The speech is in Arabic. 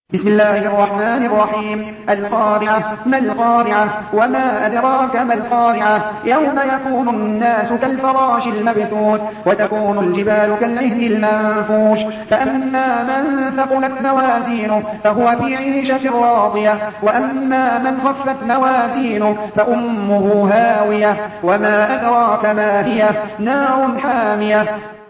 بسم الله الرحمن الرحيم. القارعة. ما القارعة؟ وما أدراك ما القارعة؟ يوم يكون الناس كالفراش المبثوث وتكون الجبال كالعهن المنفوش فأما من ثقلت موازينه فهو في عيشة راضية وأما من خفت موازينه فأمه هاوية وما أدراك ما هي نار حامية